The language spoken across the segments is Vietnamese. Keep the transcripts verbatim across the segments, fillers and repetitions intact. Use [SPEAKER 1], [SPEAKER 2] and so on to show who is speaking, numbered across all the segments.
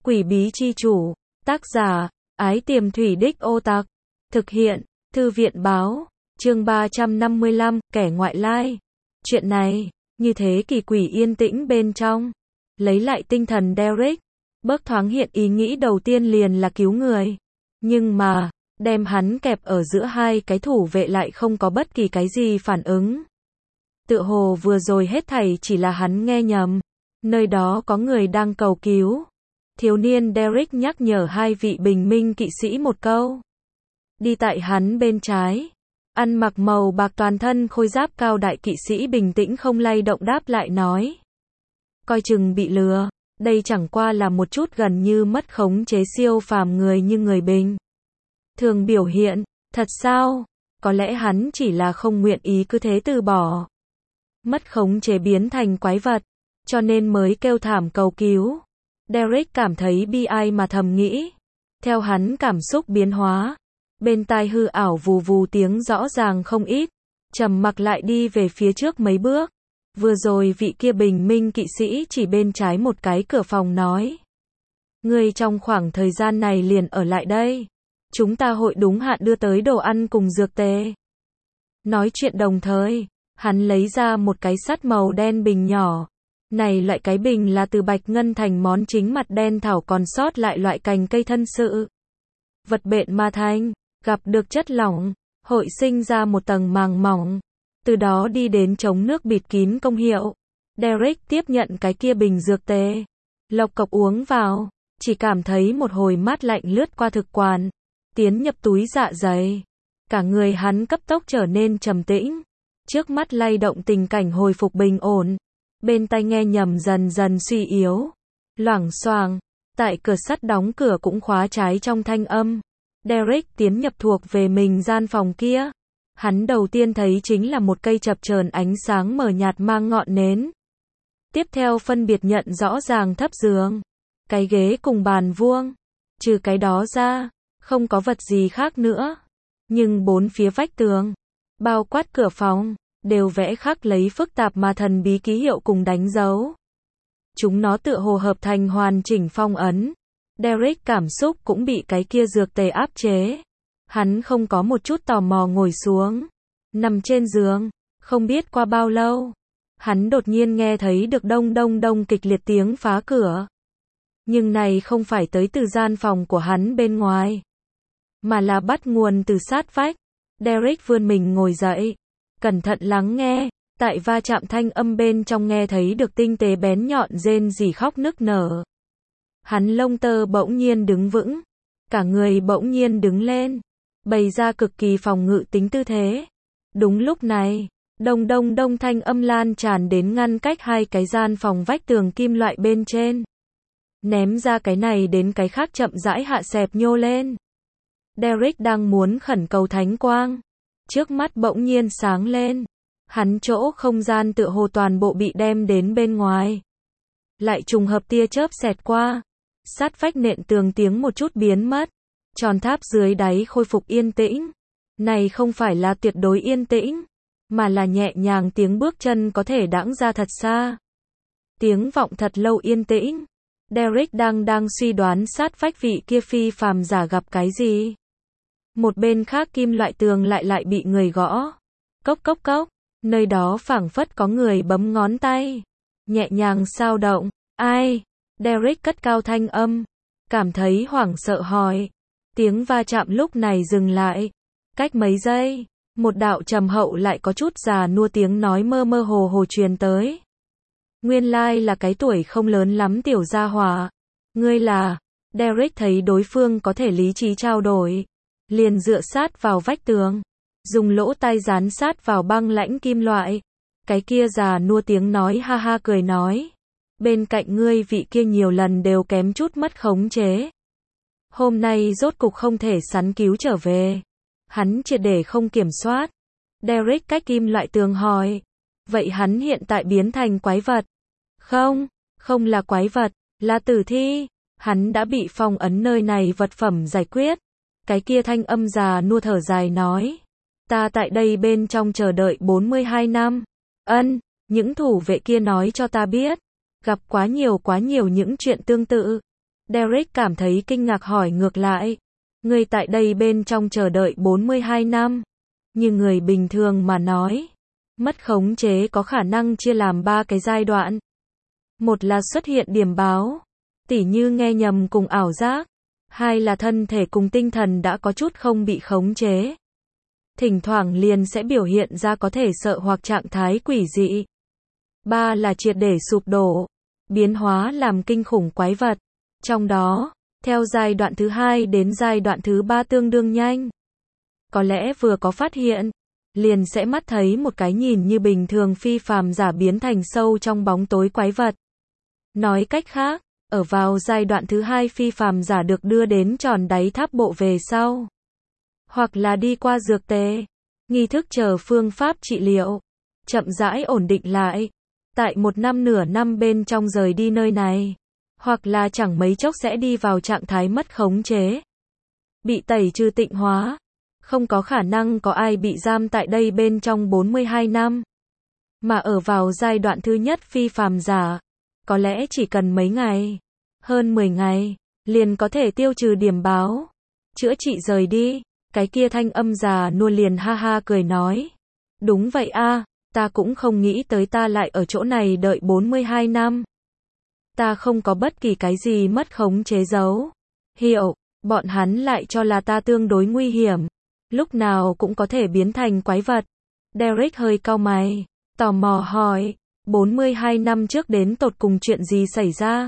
[SPEAKER 1] Quỷ bí chi chủ, tác giả, Ái Tiềm Thủy Đích Ô Tặc, thực hiện, Thư viện báo, chương ba trăm năm mươi lăm, kẻ ngoại lai. Chuyện này, như thế kỳ quỷ yên tĩnh bên trong. Lấy lại tinh thần Derek, bớt thoáng hiện ý nghĩ đầu tiên liền là cứu người. Nhưng mà, đem hắn kẹp ở giữa hai cái thủ vệ lại không có bất kỳ cái gì phản ứng. Tựa hồ vừa rồi hết thảy chỉ là hắn nghe nhầm. Nơi đó có người đang cầu cứu. Thiếu niên Derek nhắc nhở hai vị bình minh kỵ sĩ một câu. Đi tại hắn bên trái, ăn mặc màu bạc toàn thân khôi giáp cao đại kỵ sĩ bình tĩnh không lay động đáp lại nói. Coi chừng bị lừa, đây chẳng qua là một chút gần như mất khống chế siêu phàm người như người bình thường biểu hiện, thật sao? Có lẽ hắn chỉ là không nguyện ý cứ thế từ bỏ. Mất khống chế biến thành quái vật, cho nên mới kêu thảm cầu cứu. Derek cảm thấy bi ai mà thầm nghĩ. Theo hắn cảm xúc biến hóa, bên tai hư ảo vù vù tiếng rõ ràng không ít, trầm mặc lại đi về phía trước mấy bước. Vừa rồi vị kia bình minh kỵ sĩ chỉ bên trái một cái cửa phòng nói. Người trong khoảng thời gian này liền ở lại đây. Chúng ta hội đúng hạn đưa tới đồ ăn cùng dược tề. Nói chuyện đồng thời, hắn lấy ra một cái sắt màu đen bình nhỏ. Này loại cái bình là từ bạch ngân thành món chính mặt đen thảo còn sót lại loại cành cây thân sự. Vật bện ma thanh, gặp được chất lỏng, hội sinh ra một tầng màng mỏng. Từ đó đi đến chống nước bịt kín công hiệu. Derek tiếp nhận cái kia bình dược tề. Lộc cộc uống vào, chỉ cảm thấy một hồi mát lạnh lướt qua thực quản, tiến nhập túi dạ dày. Cả người hắn cấp tốc trở nên trầm tĩnh. Trước mắt lay động tình cảnh hồi phục bình ổn. Bên tai nghe nhầm dần dần suy yếu. Loảng xoảng, tại cửa sắt đóng cửa cũng khóa trái trong thanh âm. Derek tiến nhập thuộc về mình gian phòng kia. Hắn đầu tiên thấy chính là một cây chập chờn ánh sáng mờ nhạt mang ngọn nến. Tiếp theo phân biệt nhận rõ ràng thấp giường, cái ghế cùng bàn vuông. Trừ cái đó ra, không có vật gì khác nữa. Nhưng bốn phía vách tường, bao quát cửa phòng, đều vẽ khắc lấy phức tạp mà thần bí ký hiệu cùng đánh dấu. Chúng nó tựa hồ hợp thành hoàn chỉnh phong ấn. Derek cảm xúc cũng bị cái kia dược tề áp chế. Hắn không có một chút tò mò ngồi xuống, nằm trên giường, không biết qua bao lâu. Hắn đột nhiên nghe thấy được đông đông đông kịch liệt tiếng phá cửa. Nhưng này không phải tới từ gian phòng của hắn bên ngoài, mà là bắt nguồn từ sát vách. Derek vươn mình ngồi dậy, cẩn thận lắng nghe, tại va chạm thanh âm bên trong nghe thấy được tinh tế bén nhọn rên rỉ khóc nức nở. Hắn lông tơ bỗng nhiên đứng vững, cả người bỗng nhiên đứng lên, bày ra cực kỳ phòng ngự tính tư thế. Đúng lúc này, đông đông đông thanh âm lan tràn đến ngăn cách hai cái gian phòng vách tường kim loại bên trên. Ném ra cái này đến cái khác chậm rãi hạ xẹp nhô lên. Derek đang muốn khẩn cầu thánh quang. Trước mắt bỗng nhiên sáng lên. Hắn chỗ không gian tựa hồ toàn bộ bị đem đến bên ngoài. Lại trùng hợp tia chớp xẹt qua. Sát vách nện tường tiếng một chút biến mất. Tròn tháp dưới đáy khôi phục yên tĩnh. Này không phải là tuyệt đối yên tĩnh, mà là nhẹ nhàng tiếng bước chân có thể đãng ra thật xa. Tiếng vọng thật lâu yên tĩnh. Derek đang đang suy đoán sát vách vị kia phi phàm giả gặp cái gì. Một bên khác kim loại tường lại lại bị người gõ. Cốc cốc cốc, nơi đó phảng phất có người bấm ngón tay. Nhẹ nhàng sao động. Ai? Derek cất cao thanh âm. Cảm thấy hoảng sợ hỏi. Tiếng va chạm lúc này dừng lại. Cách mấy giây, một đạo trầm hậu lại có chút già nua tiếng nói mơ mơ hồ hồ truyền tới. Nguyên lai là cái tuổi không lớn lắm tiểu gia hỏa. Ngươi là? Derek thấy đối phương có thể lý trí trao đổi, liền dựa sát vào vách tường, dùng lỗ tai dán sát vào băng lãnh kim loại. Cái kia già nua tiếng nói ha ha cười nói. Bên cạnh ngươi vị kia nhiều lần đều kém chút mất khống chế. Hôm nay rốt cục không thể sắn cứu trở về. Hắn triệt để không kiểm soát. Derek cách kim loại tường hỏi. Vậy hắn hiện tại biến thành quái vật? Không, không là quái vật, là tử thi. Hắn đã bị phong ấn nơi này vật phẩm giải quyết. Cái kia thanh âm già nua thở dài nói. Ta tại đây bên trong chờ đợi bốn mươi hai năm. Ân, những thủ vệ kia nói cho ta biết. Gặp quá nhiều quá nhiều những chuyện tương tự. Derek cảm thấy kinh ngạc hỏi ngược lại. Ngươi tại đây bên trong chờ đợi bốn mươi hai năm. Như người bình thường mà nói. Mất khống chế có khả năng chia làm ba cái giai đoạn. Một là xuất hiện điểm báo. Tỉ như nghe nhầm cùng ảo giác. Hai là thân thể cùng tinh thần đã có chút không bị khống chế. Thỉnh thoảng liền sẽ biểu hiện ra có thể sợ hoặc trạng thái quỷ dị. Ba là triệt để sụp đổ. Biến hóa làm kinh khủng quái vật. Trong đó, theo giai đoạn thứ hai đến giai đoạn thứ ba tương đương nhanh. Có lẽ vừa có phát hiện, liền sẽ mắt thấy một cái nhìn như bình thường phi phàm giả biến thành sâu trong bóng tối quái vật. Nói cách khác, ở vào giai đoạn thứ hai phi phàm giả được đưa đến tròn đáy tháp bộ về sau. Hoặc là đi qua dược tề, nghi thức chờ phương pháp trị liệu, chậm rãi ổn định lại. Tại một năm nửa năm bên trong rời đi nơi này. Hoặc là chẳng mấy chốc sẽ đi vào trạng thái mất khống chế. Bị tẩy trừ tịnh hóa. Không có khả năng có ai bị giam tại đây bên trong bốn mươi hai năm. Mà ở vào giai đoạn thứ nhất phi phàm giả. Có lẽ chỉ cần mấy ngày. Hơn mười ngày. Liền có thể tiêu trừ điểm báo. Chữa trị rời đi. Cái kia thanh âm già nua liền ha ha cười nói. Đúng vậy a, ta cũng không nghĩ tới ta lại ở chỗ này đợi bốn mươi hai năm. Ta không có bất kỳ cái gì mất khống chế giấu. Hiểu, bọn hắn lại cho là ta tương đối nguy hiểm. Lúc nào cũng có thể biến thành quái vật. Derek hơi cau mày, tò mò hỏi, bốn mươi hai năm trước đến tột cùng chuyện gì xảy ra?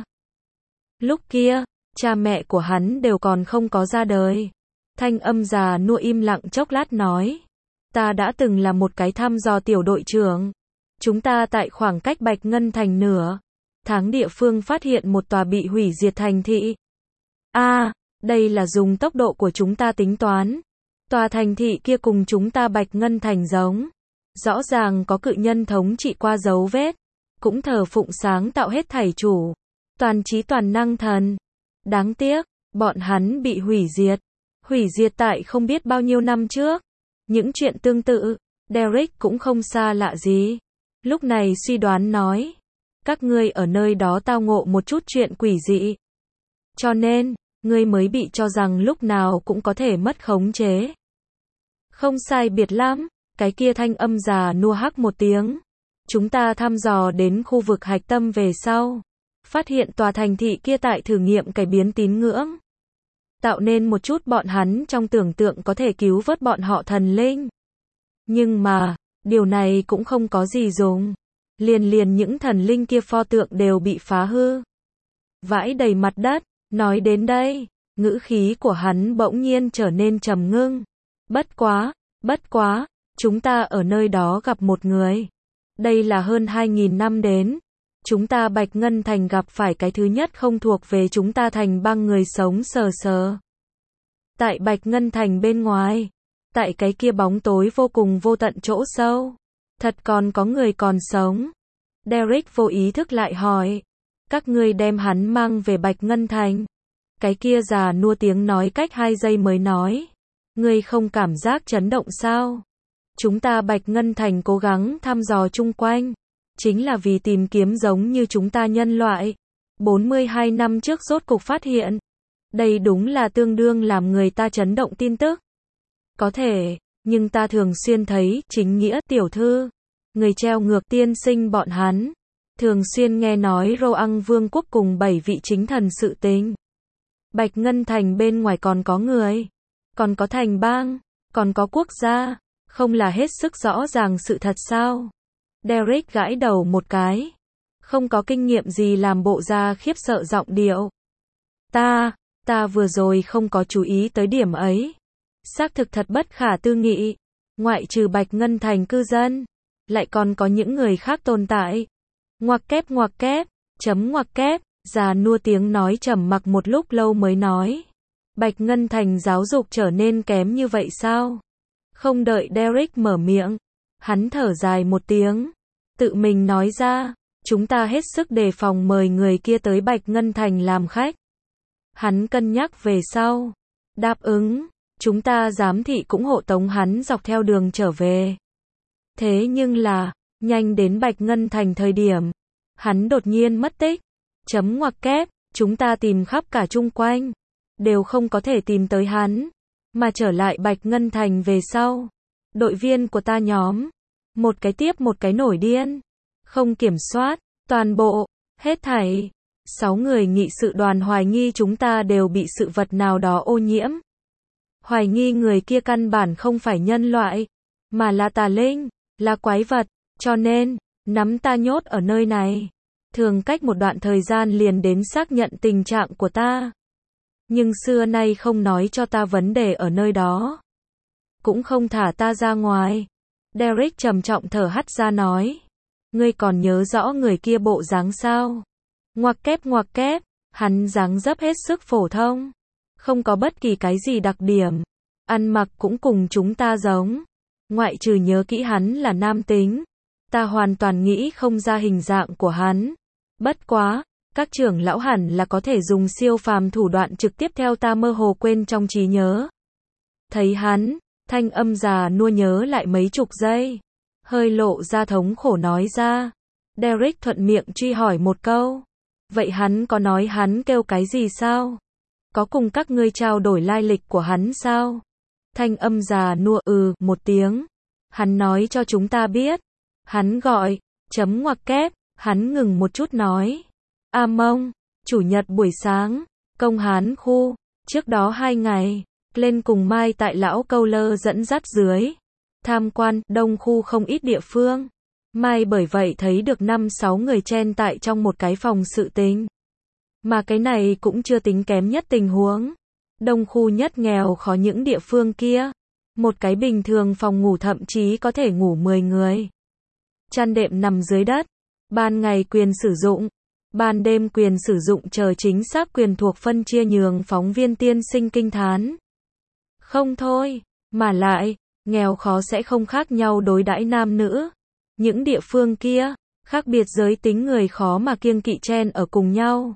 [SPEAKER 1] Lúc kia, cha mẹ của hắn đều còn không có ra đời. Thanh âm già nua im lặng chốc lát nói. Ta đã từng là một cái thăm dò tiểu đội trưởng. Chúng ta tại khoảng cách Bạch Ngân Thành nửa tháng địa phương phát hiện một tòa bị hủy diệt thành thị. A, à, đây là dùng tốc độ của chúng ta tính toán. Tòa thành thị kia cùng chúng ta Bạch Ngân Thành giống. Rõ ràng có cự nhân thống trị qua dấu vết. Cũng thờ phụng sáng tạo hết thảy chủ. Toàn trí toàn năng thần. Đáng tiếc, bọn hắn bị hủy diệt. Hủy diệt tại không biết bao nhiêu năm trước. Những chuyện tương tự, Derek cũng không xa lạ gì. Lúc này suy đoán nói. Các ngươi ở nơi đó tao ngộ một chút chuyện quỷ dị. Cho nên, ngươi mới bị cho rằng lúc nào cũng có thể mất khống chế. Không sai biệt lắm, cái kia thanh âm già nua hắc một tiếng. Chúng ta thăm dò đến khu vực hạch tâm về sau. Phát hiện tòa thành thị kia tại thử nghiệm cải biến tín ngưỡng. Tạo nên một chút bọn hắn trong tưởng tượng có thể cứu vớt bọn họ thần linh. Nhưng mà, điều này cũng không có gì dùng. Liền liền những thần linh kia pho tượng đều bị phá hư. Vãi đầy mặt đất, nói đến đây, ngữ khí của hắn bỗng nhiên trở nên trầm ngưng. Bất quá, bất quá, chúng ta ở nơi đó gặp một người. Đây là hơn hai nghìn năm đến. Chúng ta Bạch Ngân Thành gặp phải cái thứ nhất không thuộc về chúng ta thành băng người sống sờ sờ. Tại Bạch Ngân Thành bên ngoài, tại cái kia bóng tối vô cùng vô tận chỗ sâu, thật còn có người còn sống. Derek vô ý thức lại hỏi, các ngươi đem hắn mang về Bạch Ngân Thành. Cái kia già nua tiếng nói cách hai giây mới nói, ngươi không cảm giác chấn động sao? Chúng ta Bạch Ngân Thành cố gắng thăm dò chung quanh, chính là vì tìm kiếm giống như chúng ta nhân loại. bốn mươi hai năm trước rốt cục phát hiện. Đây đúng là tương đương làm người ta chấn động tin tức. Có thể, nhưng ta thường xuyên thấy chính nghĩa tiểu thư, người treo ngược tiên sinh bọn hắn. Thường xuyên nghe nói Roang Vương quốc cùng bảy vị chính thần sự tình. Bạch Ngân Thành bên ngoài còn có người, còn có thành bang, còn có quốc gia, không là hết sức rõ ràng sự thật sao? Derek gãi đầu một cái, không có kinh nghiệm gì làm bộ ra khiếp sợ giọng điệu. Ta, ta vừa rồi không có chú ý tới điểm ấy. Xác thực thật bất khả tư nghị, ngoại trừ Bạch Ngân Thành cư dân, lại còn có những người khác tồn tại. Ngoặc kép ngoặc kép, chấm ngoặc kép, già nua tiếng nói trầm mặc một lúc lâu mới nói. Bạch Ngân Thành giáo dục trở nên kém như vậy sao? Không đợi Derek mở miệng, hắn thở dài một tiếng, tự mình nói ra, chúng ta hết sức đề phòng mời người kia tới Bạch Ngân Thành làm khách. Hắn cân nhắc về sau, đáp ứng, chúng ta giám thị cũng hộ tống hắn dọc theo đường trở về. Thế nhưng là, nhanh đến Bạch Ngân Thành thời điểm, hắn đột nhiên mất tích. Chấm ngoặc kép, Chúng ta tìm khắp cả chung quanh, đều không có thể tìm tới hắn, mà trở lại Bạch Ngân Thành về sau. Đội viên của ta nhóm, một cái tiếp một cái nổi điên, không kiểm soát, toàn bộ, hết thảy. Sáu người nghị sự đoàn hoài nghi chúng ta đều bị sự vật nào đó ô nhiễm. Hoài nghi người kia căn bản không phải nhân loại, mà là tà linh, là quái vật, cho nên, nắm ta nhốt ở nơi này. Thường cách một đoạn thời gian liền đến xác nhận tình trạng của ta. Nhưng xưa nay không nói cho ta vấn đề ở nơi đó. Cũng không thả ta ra ngoài. Derek trầm trọng thở hắt ra nói. Ngươi còn nhớ rõ người kia bộ dáng sao? Ngoặc kép ngoặc kép, hắn dáng dấp hết sức phổ thông. Không có bất kỳ cái gì đặc điểm. Ăn mặc cũng cùng chúng ta giống. Ngoại trừ nhớ kỹ hắn là nam tính. Ta hoàn toàn nghĩ không ra hình dạng của hắn. Bất quá, các trưởng lão hẳn là có thể dùng siêu phàm thủ đoạn trực tiếp theo ta mơ hồ quên trong trí nhớ. Thấy hắn, thanh âm già nua nhớ lại mấy chục giây. Hơi lộ ra thống khổ nói ra. Derek thuận miệng truy hỏi một câu. Vậy hắn có nói hắn kêu cái gì sao? Có cùng các ngươi trao đổi lai lịch của hắn sao? Thanh âm già nua ừ một tiếng. Hắn nói cho chúng ta biết. Hắn gọi, chấm ngoặc kép, hắn ngừng một chút nói. A Mông, chủ nhật buổi sáng, công hán khu, trước đó hai ngày, lên cùng Mai tại lão câu lơ dẫn dắt dưới. Tham quan, đông khu không ít địa phương. Mai bởi vậy thấy được năm sáu người chen tại trong một cái phòng sự tình. Mà cái này cũng chưa tính kém nhất tình huống. Đông khu nhất nghèo khó những địa phương kia. Một cái bình thường phòng ngủ thậm chí có thể ngủ mười người. Chăn đệm nằm dưới đất. Ban ngày quyền sử dụng. Ban đêm quyền sử dụng chờ chính xác quyền thuộc phân chia nhường phóng viên tiên sinh kinh thán. Không thôi, mà lại, nghèo khó sẽ không khác nhau đối đãi nam nữ. Những địa phương kia, khác biệt giới tính người khó mà kiêng kỵ chen ở cùng nhau.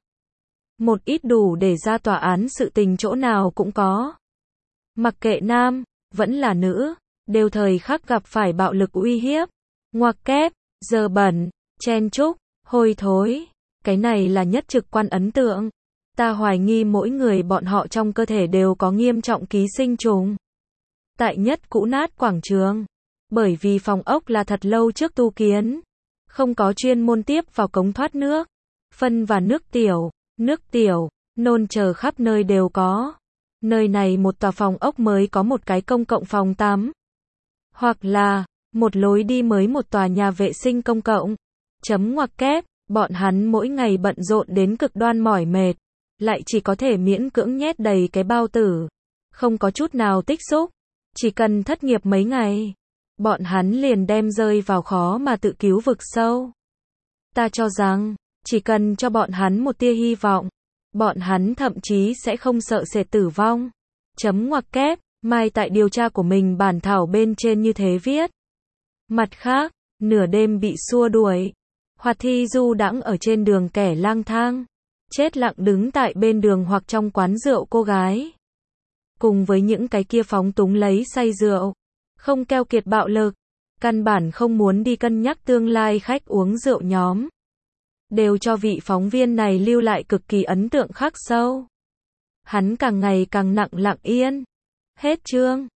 [SPEAKER 1] Một ít đủ để ra tòa án sự tình chỗ nào cũng có. Mặc kệ nam, vẫn là nữ, đều thời khắc gặp phải bạo lực uy hiếp. Ngoặc kép, dơ bẩn, chen chúc, hôi thối. Cái này là nhất trực quan ấn tượng. Ta hoài nghi mỗi người bọn họ trong cơ thể đều có nghiêm trọng ký sinh trùng. Tại nhất cũ nát quảng trường. Bởi vì phòng ốc là thật lâu trước tu kiến. Không có chuyên môn tiếp vào cống thoát nước. Phân và nước tiểu, nước tiểu, nôn chờ khắp nơi đều có. Nơi này một tòa phòng ốc mới có một cái công cộng phòng tắm. Hoặc là, một lối đi mới một tòa nhà vệ sinh công cộng. Chấm ngoặc kép, bọn hắn mỗi ngày bận rộn đến cực đoan mỏi mệt. Lại chỉ có thể miễn cưỡng nhét đầy cái bao tử. Không có chút nào tích xúc. Chỉ cần thất nghiệp mấy ngày. Bọn hắn liền đem rơi vào khó mà tự cứu vực sâu. Ta cho rằng, chỉ cần cho bọn hắn một tia hy vọng. Bọn hắn thậm chí sẽ không sợ sệt tử vong. Chấm ngoặc kép, Mai tại điều tra của mình bản thảo bên trên như thế viết. Mặt khác, nửa đêm bị xua đuổi. Hoặc thi du đãng ở trên đường kẻ lang thang. Chết lặng đứng tại bên đường hoặc trong quán rượu cô gái. Cùng với những cái kia phóng túng lấy say rượu. Không keo kiệt bạo lực. Căn bản không muốn đi cân nhắc tương lai khách uống rượu nhóm. Đều cho vị phóng viên này lưu lại cực kỳ ấn tượng khắc sâu. Hắn càng ngày càng nặng lặng yên. Hết chương.